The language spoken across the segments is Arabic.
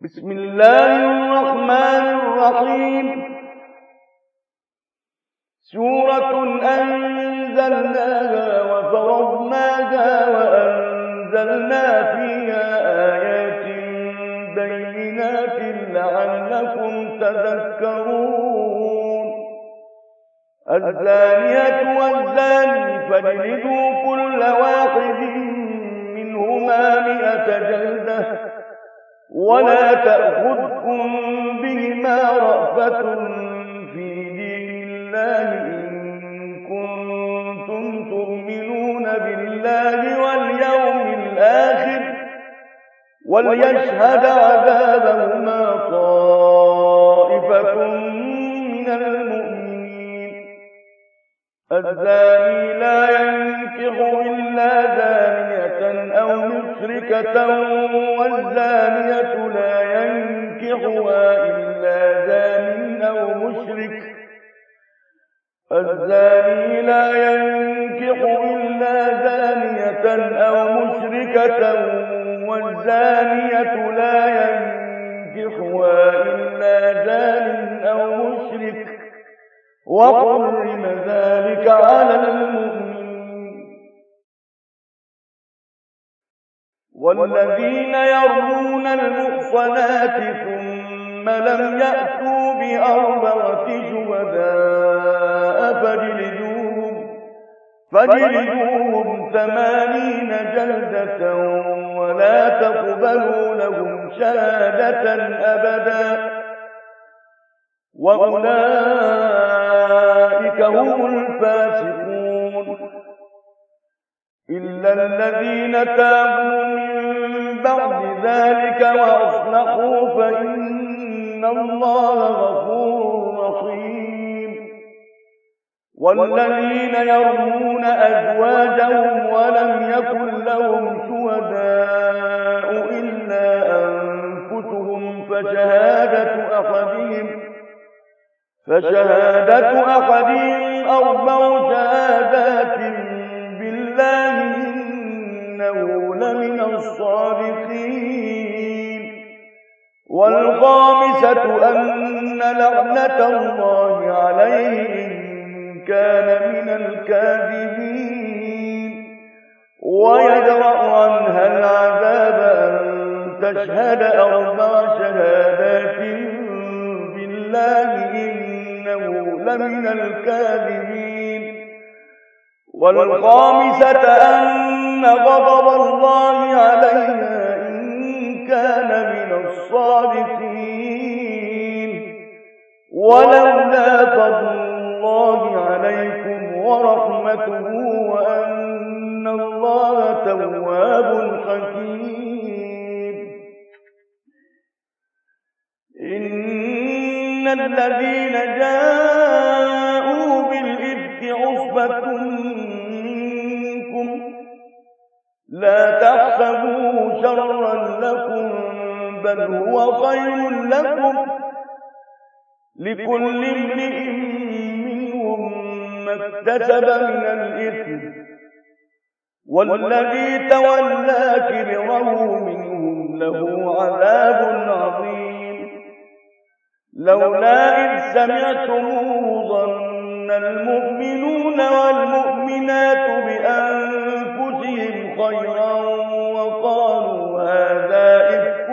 بسم الله الرحمن الرحيم. سورة أنزلناها وفرضناها وأنزلنا فيها آيات بينات لعلكم تذكرون. الزانية والزاني فاجلدوا كل واحد منهما 100 جلدة ولا تأخذكم بهما رأفة في دين الله إن كنتم تؤمنون بالله واليوم الآخر وليشهد عذابهما طائفة من المؤمنين. الزاني لا ينكح إلا زانية أو مشركة والزانية لا ينكحها إلا زان أو مشرك. الزاني لا ينكح إلا زانية أو مشركة والزانية لا ينكحها إلا زان أو مشرك وحرم ذلك على المؤمنين. والذين يرمون المحصنات ثم لم يأتوا ب4 شهداء فاجلدوهم 80 جلدة ولا تقبلوا لهم شهادة أبدا وأولئك هم الفاسقون. إلا الذين تابوا من بعد ذلك وأصلحوا فإن الله غفور رحيم. والذين يرمون أزواجهم ولم يكن لهم شهداء إلا أنفسهم فشهادة أحدهم 4 شهادات بالله إنه لمن الصادقين. والخامسة أن لعنة الله عليه إن كان من الكاذبين. ويدرأ عنها العذاب أن تشهد 4 شهادات بالله إنه لمن الكاذبين. والخامسة أن غضب الله عليها إن كان من الصادقين. ولولا فضل الله عليكم ورحمته وأن الله تواب حكيم. إن الذين جاءوا بالإفك عصبة منكم لا تحسبوه شرا لكم بل هو خير لكم لكل امرئ منهم ما اكتسب من الإثم والذي تولى كبره منهم له عذاب عظيم. لولا إذ سمعتموه ظن المؤمنون والمؤمنات بأنفسهم خيرا وقالوا هذا إفك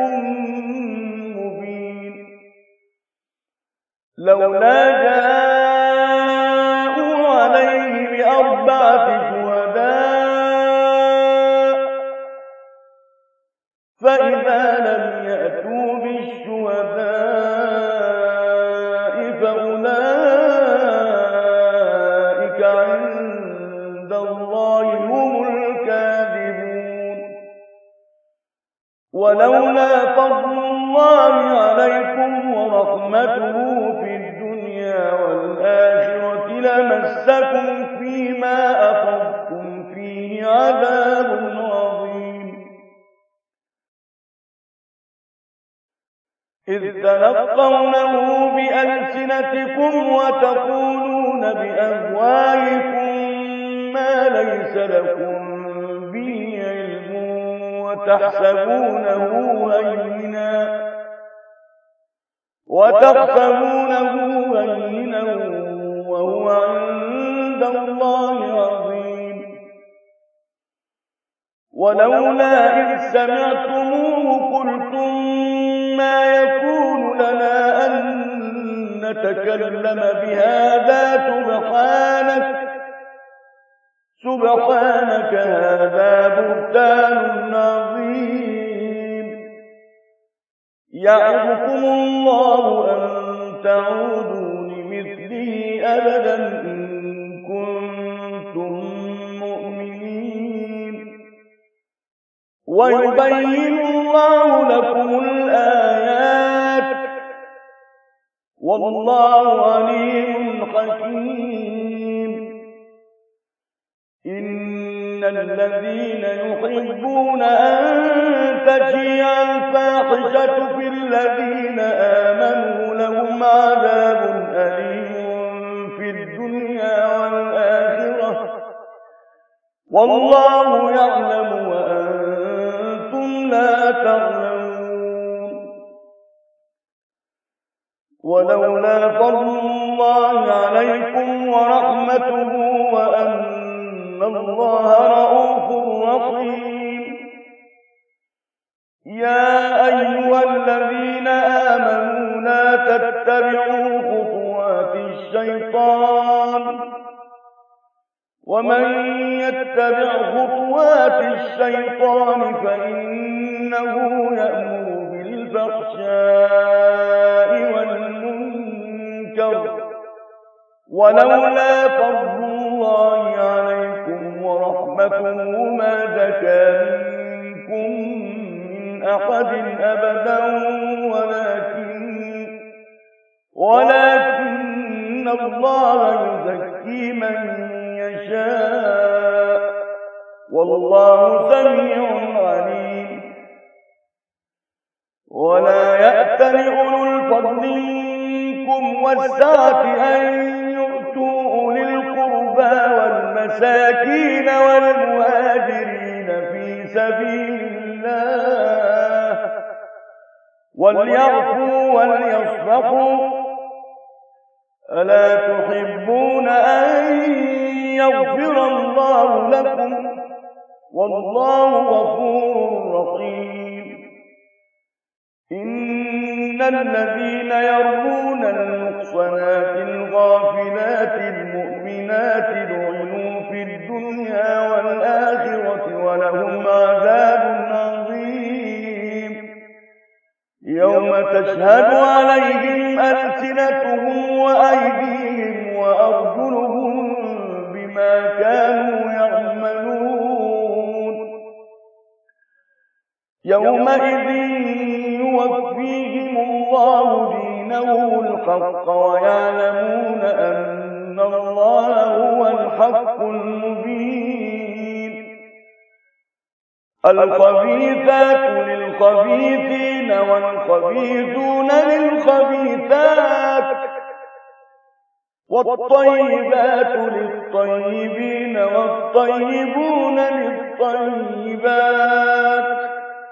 مبين. لولا جاءوا عليه ب4 شهداء فإذا لم يأتوا بالشهداء فأولئك عند الله هم الكاذبون. ولولا فضل الله عليكم ورحمته في الدنيا والآخرة لمسكم فيما أخذتم فيه عذاب عظيم. إذ تلقونه بألسنتكم وتقولون بأفواهكم ما ليس لكم به علم وتحسبونه هينا وتحسبونه هينا وهو عند الله عظيم. ولولا إذ سمعتموه قلتم ما يكون لنا أن نتكلم بهذا سبحانك هذا بهتان عظيم. يعظكم الله أن تعودوا لمثله أبدا إن كنتم مؤمنين. ويبين الله لكم الآيات والله عليم حكيم. إن الذين يحبون أن تشيع الفاحشة في الذين آمنوا لهم عذاب أليم في الدنيا والآخرة والله يعلم وأنتم لا تعلمون. ولولا فضل الله عليكم ورحمته وأن الله رؤوف رحيم. يا أيها الذين آمنوا لا تتبعوا خطوات الشيطان ومن يتبع خطوات الشيطان فإنه يأمر بالفحشاء والمنكر. ولولا فضل الله عليكم ورحمته ما زكى منكم من أحد أبدا ولكن الله يزكي من يشاء والله سميع عليم. ولا يأتل أولو الفضل منكم والسعة أن يؤتوا أولي القربى والمساكين والمهاجرين في سبيل الله وليعفوا وليصفحوا ألا تحبون أن يغفر الله لكم والله غفور رحيم. إن الذين يرمون المحصنات الغافلات المؤمنات لعنوا في الدنيا والآخرة ولهم عذاب عظيم. يوم تشهد عليهم ألسنتهم وأيديهم وأرجلهم بما كانوا يعملون. يومئذ يوفيهم الله دينه الحق ويعلمون أن الله هو الحق المبين. الخبيثات للخبيثين والخبيثون للخبيثات والطيبات للطيبين والطيبون للطيبات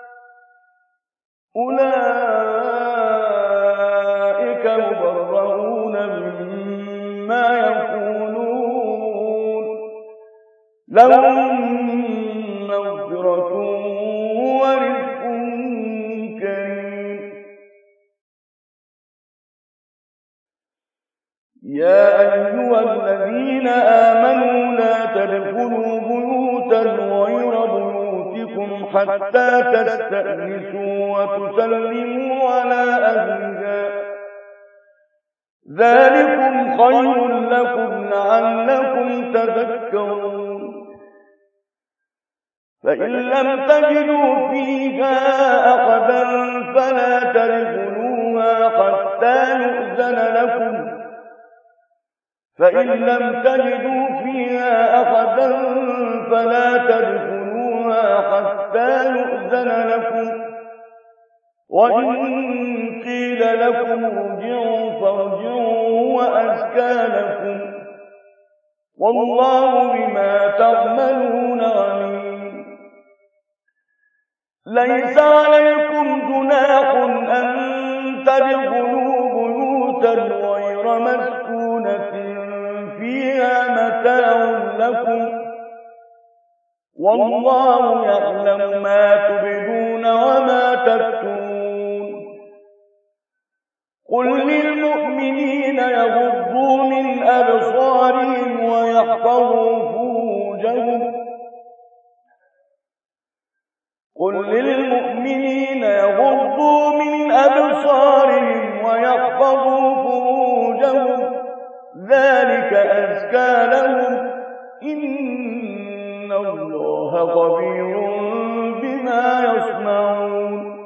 أولئك مبرؤون مما يقولون لهم مغفرة ورزق كريم. يا أيها الذين آمنوا لا تدخلوا بيوتا غير بيوتكم حتى تستأنسوا وتسلموا على أهلها ذلكم خير لكم لعلكم تذكرون. فإن لم تجدوا فيها أحدا فلا تدخلوها حتى يؤذن لكم فإن لم تجدوا فيها أحدا فلا تدخلوها حتى يؤذن لكم وإن قيل لكم ارجعوا فارجعوا هو أزكى لكم والله بما تعملون عليم. ليس عليكم جناح أن تدخلوا لكم والله يعلم ما تبدون وما تكتمون قل للمؤمنين يغضوا من أبصارهم ويحفظوا فروجهم ذلك أزكى لهم إن الله خبير بما يصنعون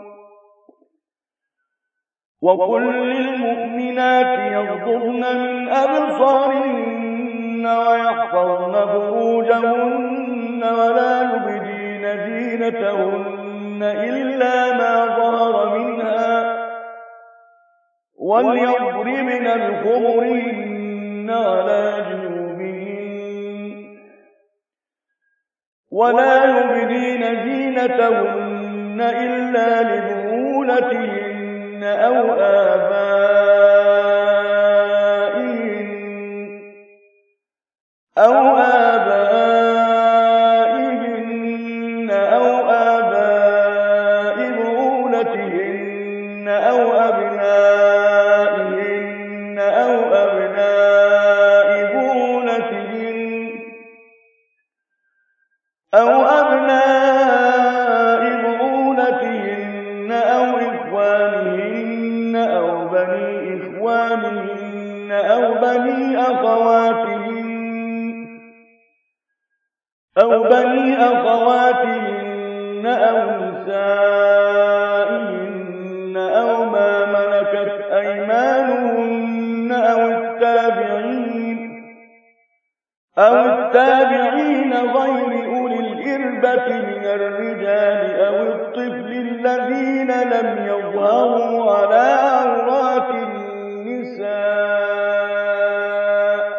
وقل للمؤمنات يغضضن من أبصارهن ويحفظن فروجهن ولا يبدين زينتهن إلا ما ظهر منها وليضربن بخمرهن على جيوبهن ولا يبدين زينتهن إلا لبعولتهن أو آبائهن أو آباء بعولتهن أو أبنائهن أو أبناء بعولتهن أو إخوانهن أو بني إخوانهن أو بني أخواتهن أو نسائهن أو ما ملكت أيمانهن أو التابعين غير أولي الإربة من الرجال أو الطفل الذين لم يظهروا على عورات النساء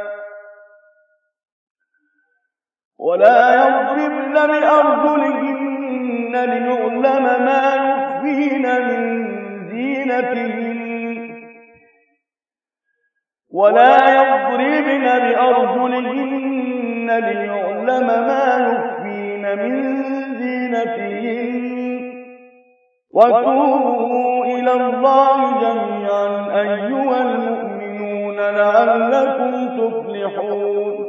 ولا يضربن بأرجلهن ليعلم ما يخفين من زينتهن وتوبوا إلى الله جميعا أيها المؤمنون لعلكم تفلحون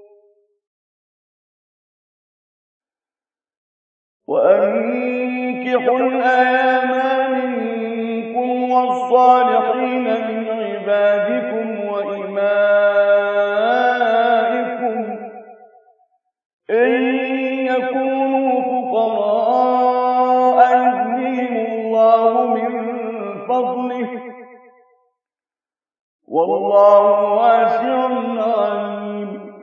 وأنكحوا الأيام منكم والصالحين من عبادكم وإمائكم إن يكونوا فقراء يغنيهم الله من فضله والله واسع عليم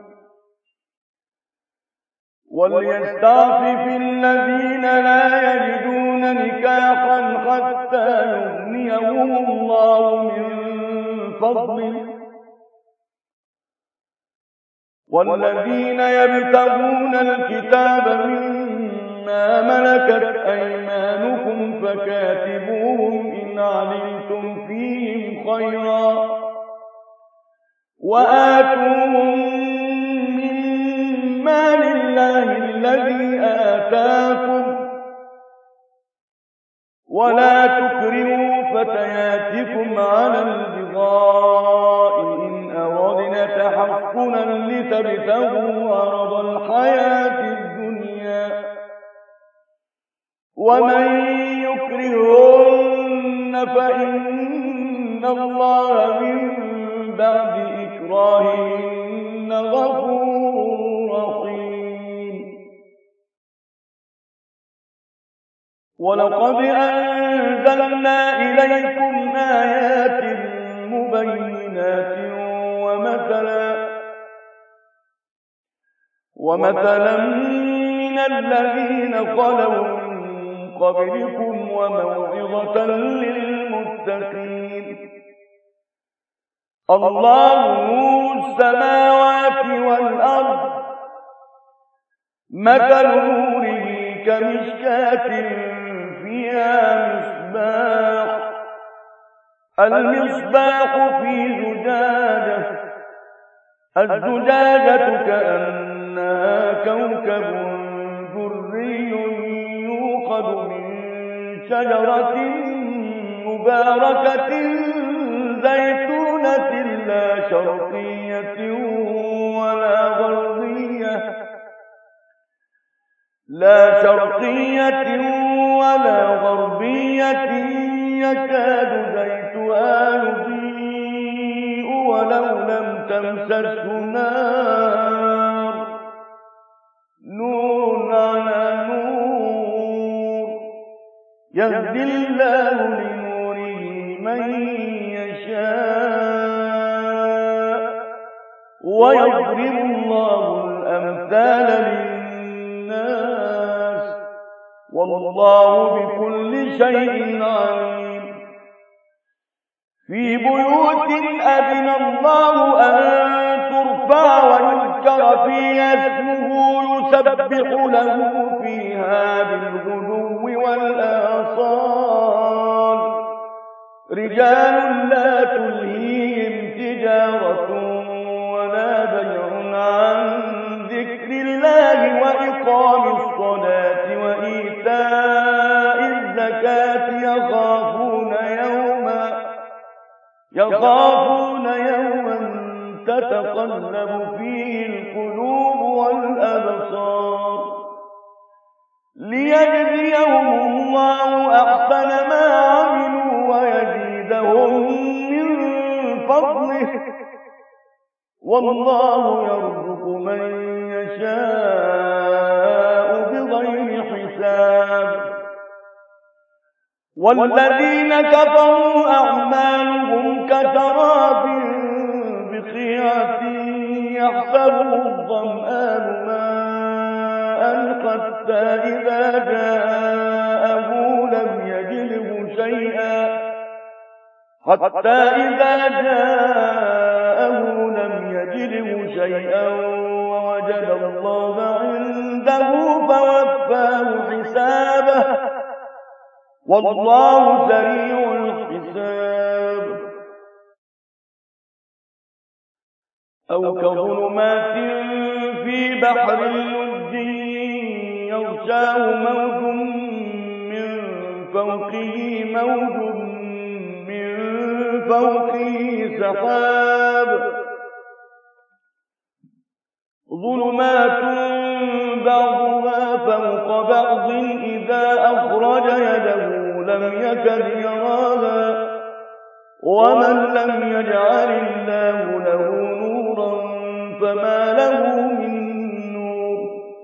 وليستعفف الذين لا يجدون نكاحا حتى يغنيهم الله من فضله والذين يبتغون الكتاب مما ملكت أيمانكم فكاتبوهم إن علمتم فيهم خيرا وآتوهم مما لله الذي آتاكم ولا تكرهوا فتياتكم على البغاء إن أردنا تحصنا لتبتغوا عرض الحياة الدنيا ومن يكرهن فإن الله من بعد إكراههن غفور رحيم ولقد أنزلنا إليكم آيات مبينات ومثلا من الذين خلوا من قبلكم وموعظة للمتقين الله نور السماوات والأرض مثل نوره كمشكاة فيها المصباح في زجاجة الزجاجة كأنها كأنها كوكب دري يوقد من شجرة مباركة زيتونة لا شرقية ولا غربية يكاد زيتها يضيء ولو لم تمسسه نار نور على نور يهدي الله لنوره من يشاء ويضرب الله الأمثال للناس والله بكل شيء عليم في بيوت أذن الله أن ترفع ويذكر فيها اسمه يسبح له فيها بالغدو والآصال رجال لا تلهيهم تجارة ولا بيع عن ذكر الله وإقام الصلاة وإيتاء الزكاة يخافون يوما تتقلب فيه القلوب والأبصار ليجزيهم الله أحسن ما عملوا ويزيدهم من فضله والله يرزق من يشاء بغير حساب والذين كفروا أعمالهم كسراب بقيعة يحسبه الظمآن ماء حتى إذا جاءه لم يجده شيئا ووجد الله عنده فوفاه حسابه والله سريع الحساب أو كظلمات في بحر لجي يغشاه موج من فوقه سحاب ظلمات بعضها فوق بعض إذا أخرج يده لم يكد يراها ومن لم يجعل الله له نورا فما له من نور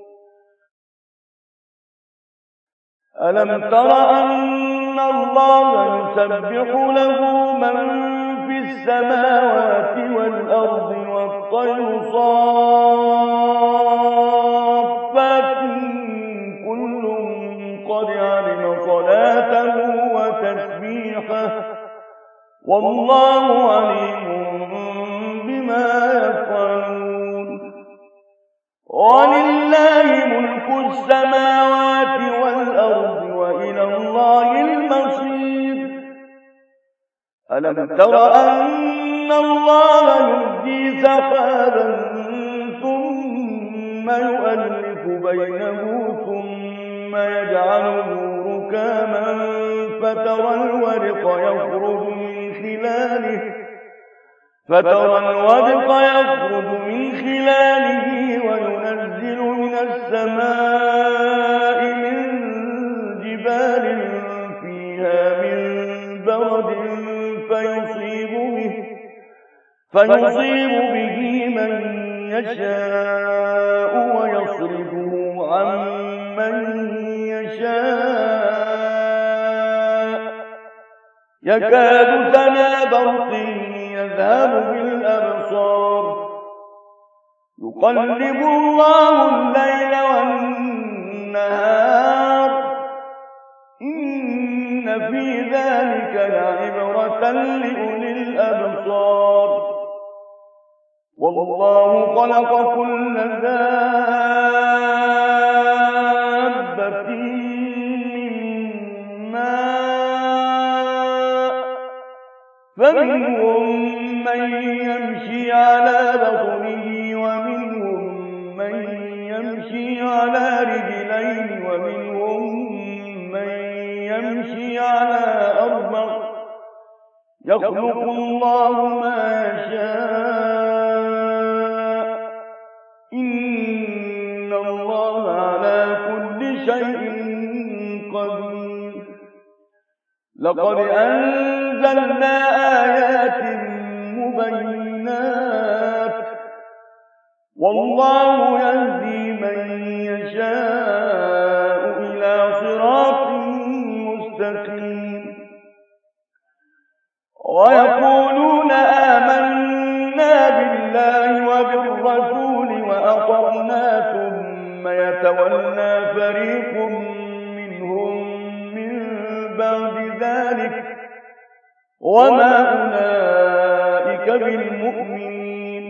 ألم تر أن الله يسبح له من في السماوات والأرض والطير صافات كل قد علم صلاته وتسبيحه والله عليم بما يفعلون ولله ملك السماوات والأرض وإلى الله المصير ألم تر أن الله يزجي سحابا ثم يؤلف بينه ثم يجعله ركاما فترى الودق يخرج من خلاله وينزل من السماء من جبال فيها من برد فيصيب به من يشاء ويصرفه عن من يشاء يكاد سنا برقه يذهب بالأبصار يقلب الله الليل والنهار إن في ذلك لعبرة لأولي الأبصار والله خلق كل دابة من ماء فمنهم من يمشي على بطنه ومنهم من يمشي على رجلين ومنهم من يمشي على أربع يخلق الله ما يشاء إن الله على كل شيء قدير لقد أنزلنا آيات مبينات والله يهدي من يشاء إلى صراط مستقيم ويقولون آمنا بالله وبالرسول وأطعنا ثم يتولى فريق منهم من بعد ذلك وما أولئك بالمؤمنين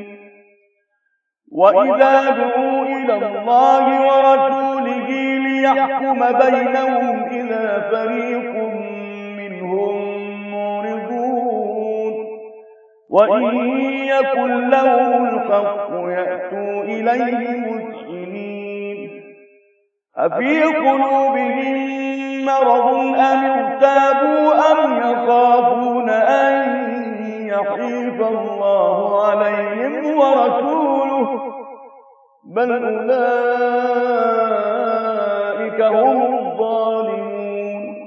وإذا دعوا إلى الله ورسوله ليحكم بينهم إذا فريق منهم معرضون وإن يكن لهم الحق يأتوا إليه مسلمين أفي قلوبهم مرض أم ارتابوا أم يخافون أن يحيف الله عليهم ورسوله بل أولئك هم الظالمون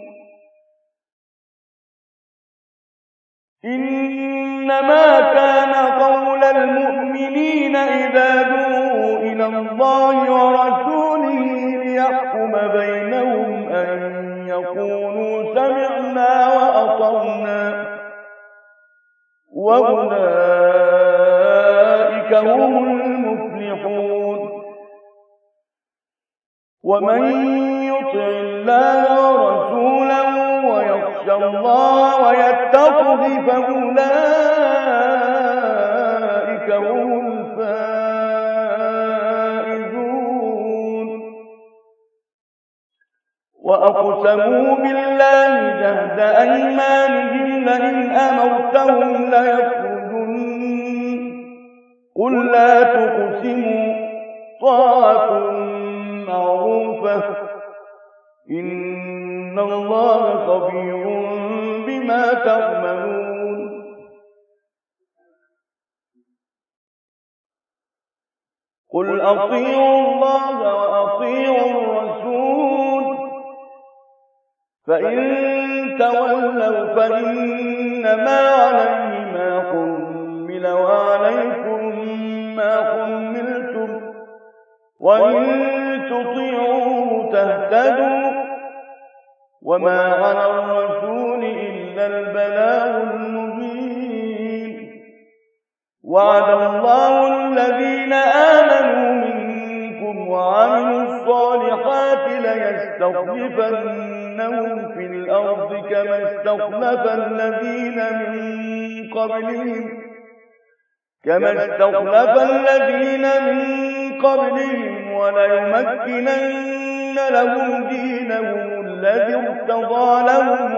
إنما كان قول المؤمنين إذا دعوا إلى الله ورسوله ليحكم بينهم أن يقولوا سمعنا وأطعنا وأولئك هم المفلحون ومن يطع الله ورسوله ويخشى الله ويتقه فأولئك هم الفائزون وأقسموا بالله جهد أيمانهم لئن أمرتهم ليخرجن قل لا تقسموا طاعة معروفة إن الله خبير بما تعملون قل أطيعوا الله وأطيعوا الرسول فإن تولوا فإنما عليه ما حمل وعليكم ما حملتم وإن تطيعوه تهتدوا وما على الرسول إلا البلاغ المبين وعد الله الذين آمنوا منكم وعملوا الصالحات ليستخلفنهم في الأرض كما استخلف الذين من قبلهم وليمكنن لهم دينهم الذي ارتضى لهم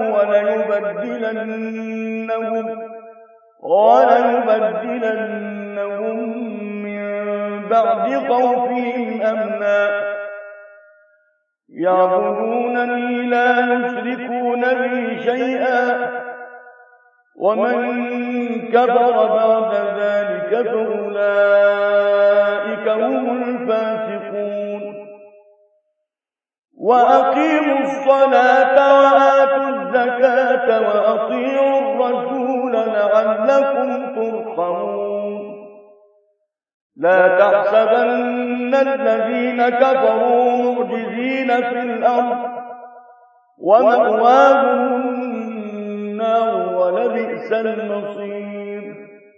وليبدلنهم من بعد خوفهم أمنا يعبدونني لا يشركون بي شيئا ومن كفر بعد ذلك فأولئك هم الفاسقون وأقيموا الصلاة وآتوا الزكاة وأطيعوا الرسول لعلكم ترحمون لا تحسبن الذين كفروا معجزين في الأرض ومأواهم النار ولبئس المصير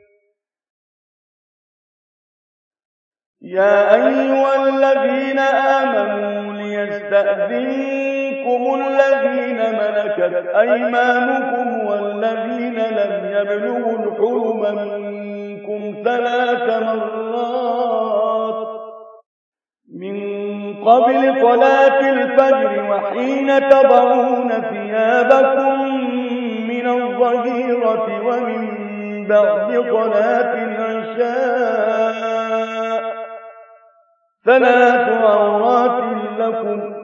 يا أيها الذين آمنوا ليستأذنكم الذين ملكت أيمانكم والذين لم يبلغوا الحلم منكم 3 مرات من قبل صلاة الفجر وحين تضعون ثيابكم من الظهيرة ومن بعد صلاة العشاء ثلاث عورات لكم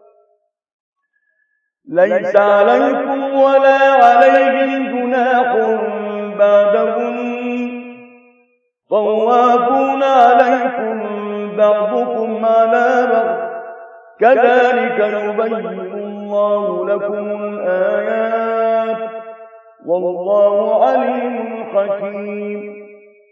ليس عليكم ولا عليهم جناح بعدهم طوافون عليكم بعضكم على بعض كذلك يبين الله لكم الآيات والله عليم حكيم.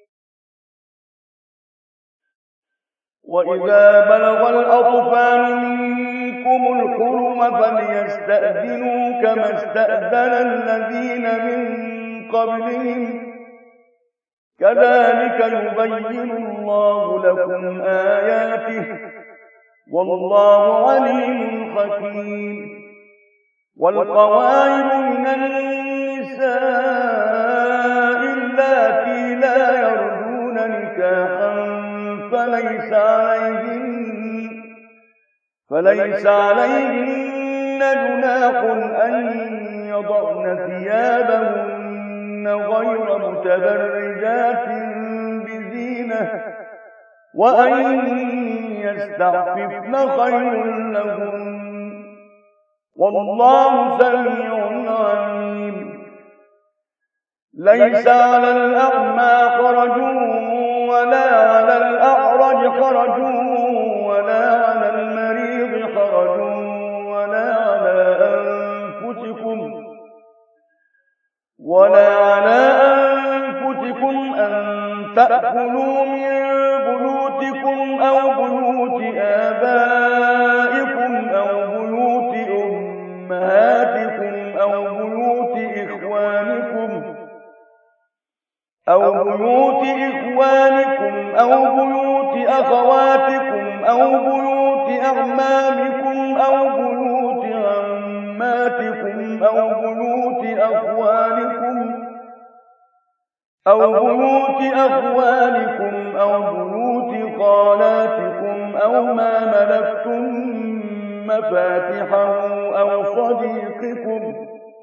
وإذا بلغ الأطفال منكم الحلم فليستأذنوا كما استأذن الذين من قبلهم كذلك يبين الله لكم آياته والله عليم حكيم. والقواعد من النساء اللاتي لا يرجون نكاحا فليس عليهن جناح أن يضعن ثيابهن غير متبرجات بزينة وأن يستعففن خير لهن والله سميع عليم. ليس على الأعمى حرج ولا على الأعرج حرج ولا على المريض حرج ولا على أنفسكم أن تأكلوا من بيوتكم أو بيوت آبائكم أو بيوت أمهاتكم أو بيوت إخوانكم أو بيوت أخواتكم أو بيوت أعمامكم أو بيوت عماتكم أو بيوت أخوالكم أو بيوت خالاتكم أو ما ملكتم مفاتحه أو صديقكم.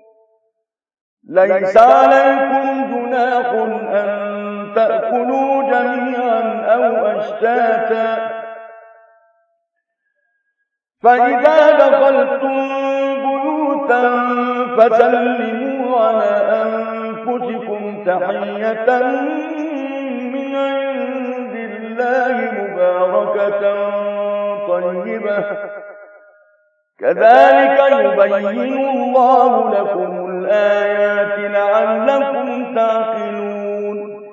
ليس عليكم جناح أن تأكلوا جميعا أو أشتاتا. فإذا دخلتم بيوتا فسلموا على أنفسكم تحية من عند الله مباركة طيبة كذلك يبين الله لكم الآيات لعلكم تعقلون.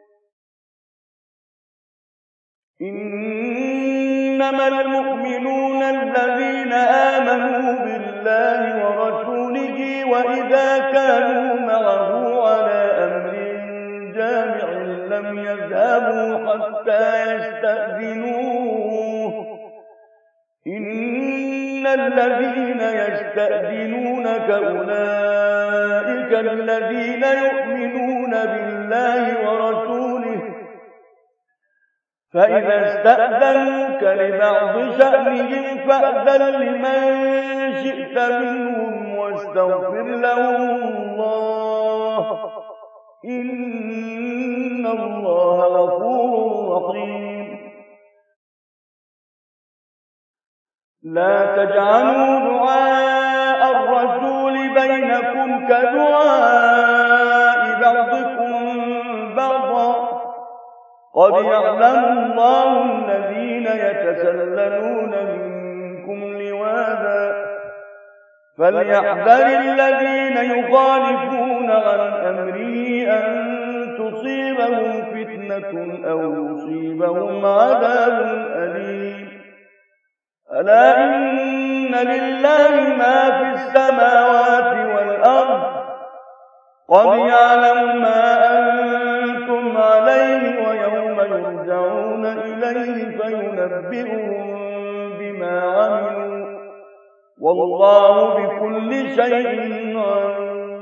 إنما المؤمنون الذين آمنوا بالله ورسوله وإذا كانوا معه على أمر جامع لم يذهبوا حتى يستأذنوه. إن الذين يستأذنونك أولئك الذين يؤمنون بالله ورسوله فإذا استأذنوك لبعض شأنهم فأذن لمن شئت منهم واستغفر لهم الله إن الله غفور رحيم. لا تجعلوا دعاء الرسول بينكم كدعاء بعضكم بعضا قد يعلم الله الذين يتسللون منكم لواذا فليحذر الذين يخالفون عن أمره أن تصيبهم فتنة أو يصيبهم عذاب أليم. ألا إن لله ما في السماوات والأرض قد يعلم ما أنتم عليه ويوم يرجعون إليه فينبئهم بما عملوا والله بكل شيء عليم.